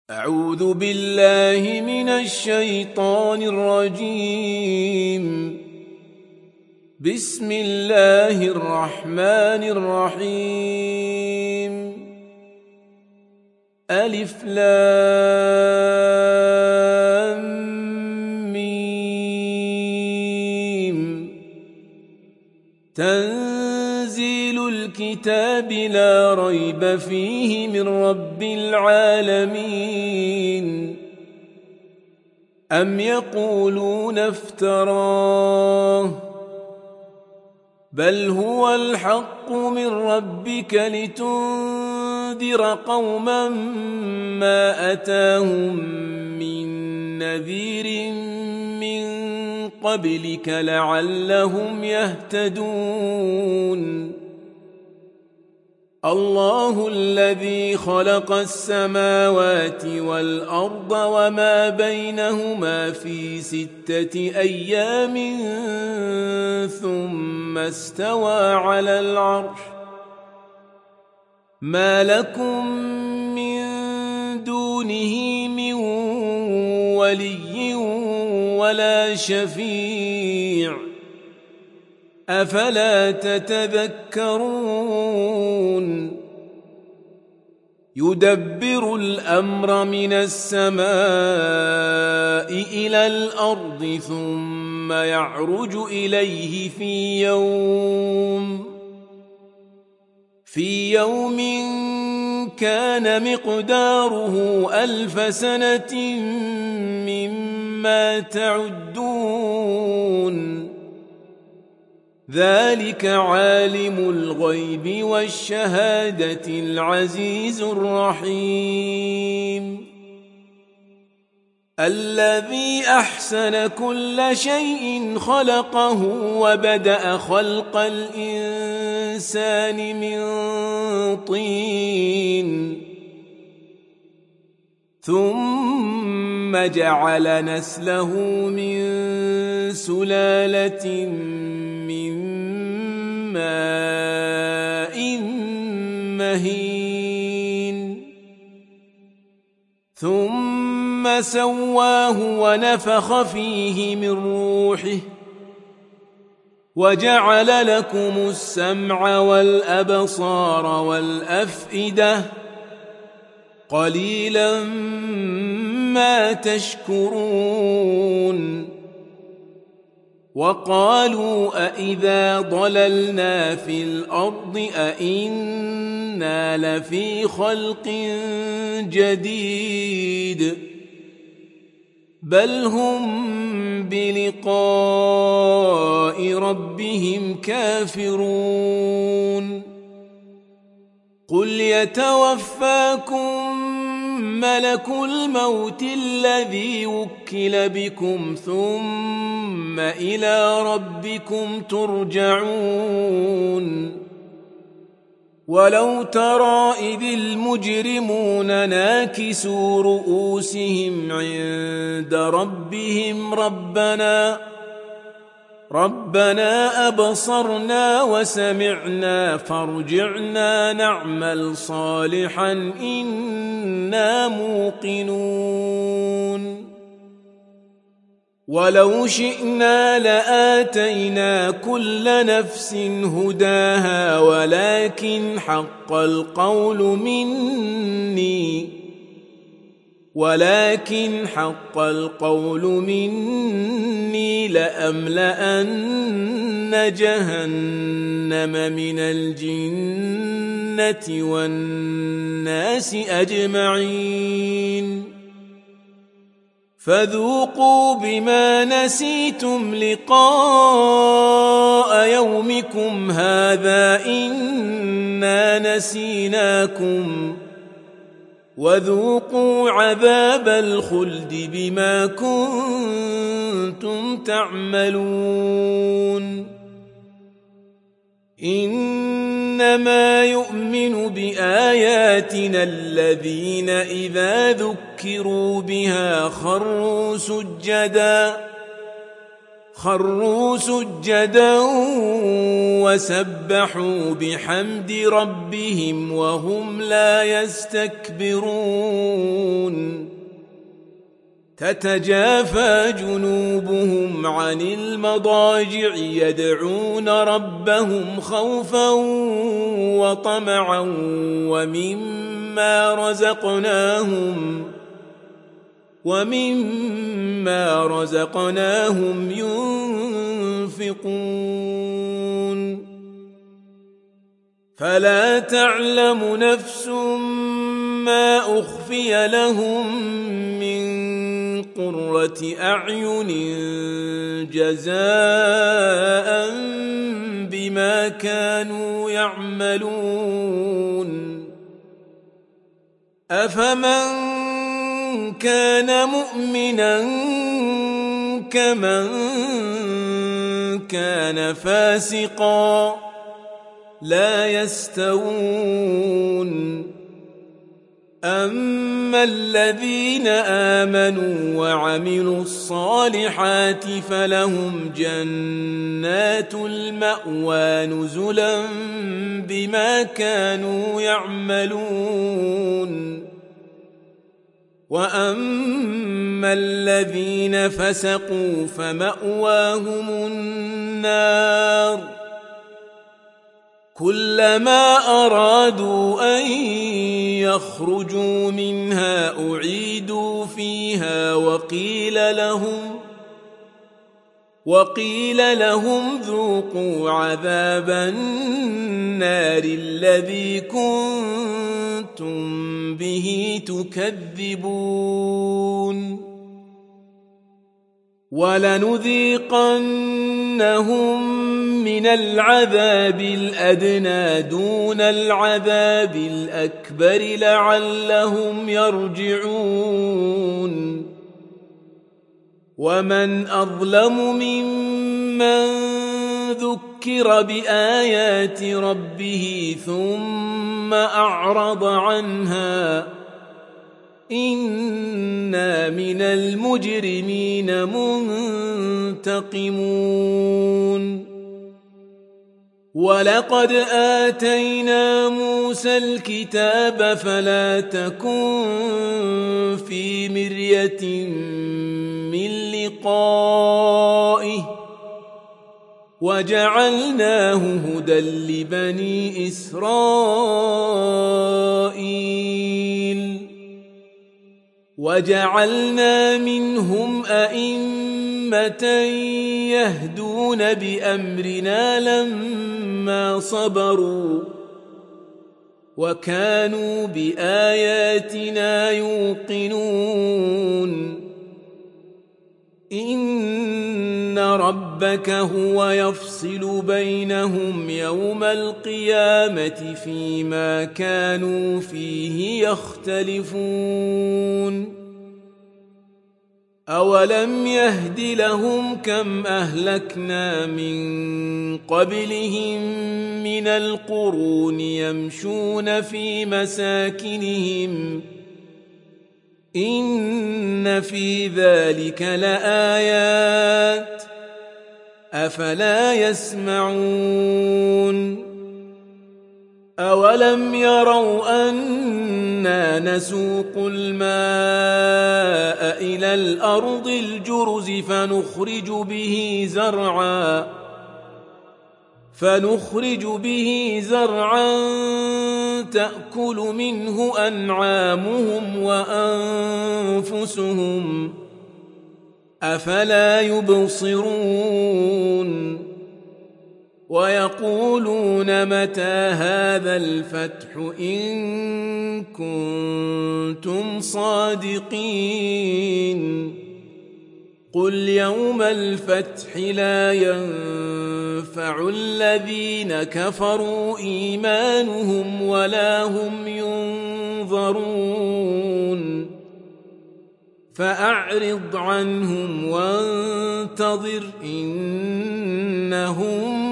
أعوذ بالله من الشيطان الرجيم. بسم الله الرحمن الرحيم. ألف لام ميم. تنزيل الكتاب لا ريب فيه من رب العالمين. أم يقولون افتراه بل هو الحق من ربك لتنذر قوما ما أتاهم من نذير من قبلك لعلهم يهتدون. الله الذي خلق السماوات والأرض وما بينهما في 6 أيام ثم استوى على العرش. ما لكم من دونه من ولي ولا شفيع أفلا تتذكرون. يدبر الأمر من السماء إلى الأرض ثم يعرج إليه في يوم كان مقداره 1000 سنة مما تعدون. ذلك عالم الغيب والشهادة العزيز الرحيم. الذي أحسن كل شيء خلقه وبدأ خلق الإنسان من طين ثم جعل نسله من سلالة من ماء مهين ثم سواه ونفخ فيه من روحه وجعل لكم السمع والأبصار والأفئدة قليلا ما تشكرون. وقالوا أإذا ضللنا في الأرض أإنا لفي خلق جديد بل هم بلقاء ربهم كافرون. قل يتوفاكم ملك الموت الذي وكل بكم ثم إلى ربكم ترجعون. ولو ترى إذ المجرمون ناكسوا رؤوسهم عند ربهم ربنا أبصرنا وسمعنا فارجعنا نعمل صالحا إنا موقنون. ولو شئنا لآتينا كل نفس هداها ولكن حق القول مني لأملأن جهنم من الجنة والناس أجمعين. فذوقوا بما نسيتم لقاء يومكم هذا إنا نسيناكم وذوقوا عذاب الخلد بما كنتم تعملون. إنما يؤمن بآياتنا الذين إذا ذكروا بها خروا سجدا وسبحوا بحمد ربهم وهم لا يستكبرون تتجافى جنوبهم عن المضاجع يدعون ربهم خوفا وطمعا ومما رزقناهم ينفقون فلا تعلم نفس ما أخفي لهم من قرة أعين جزاء بما كانوا يعملون أفمن كان مؤمنا كمن كان فاسقا لا يستوون أما الذين آمنوا وعملوا الصالحات فلهم جنات المأوى نزلا بما كانوا يعملون وأما الذين فسقوا فمأواهم النار كلما أرادوا أن يخرجوا منها أعيدوا فيها وقيل لهم ذوقوا عذاب النار الذي كنتم به تكذبون ولنذيقنهم من العذاب الأدنى دون العذاب الأكبر لعلهم يرجعون ومن أظلم ممن ذكر بآيات ربه ثم أعرض عنها إنا من المجرمين منتقمون ولقد آتينا موسى الكتاب فلا تكن في مرية من لقائه وجعلناه هدى لبني إسرائيل وجعلنا منهم أئمة يهدون بأمرنا لما صبروا وكانوا بآياتنا يوقنون إن ربك هو يفصل بينهم يوم القيامة فيما كانوا فيه يختلفون أولم يهد لهم كم أهلكنا من قبلهم من القرون يمشون في مساكنهم إن في ذلك لآيات أفلا يسمعون أولم يروا أنا نسوق الماء إلى الأرض الجرز فنخرج به زرعا تأكل منه أنعامهم وأنفسهم أفلا يبصرون ويقولون متى هذا الفتح إن كنتم صادقين قل يوم الفتح لا ينفع الذين كفروا إيمانهم ولا هم ينظرون فأعرض عنهم وانتظر إنهم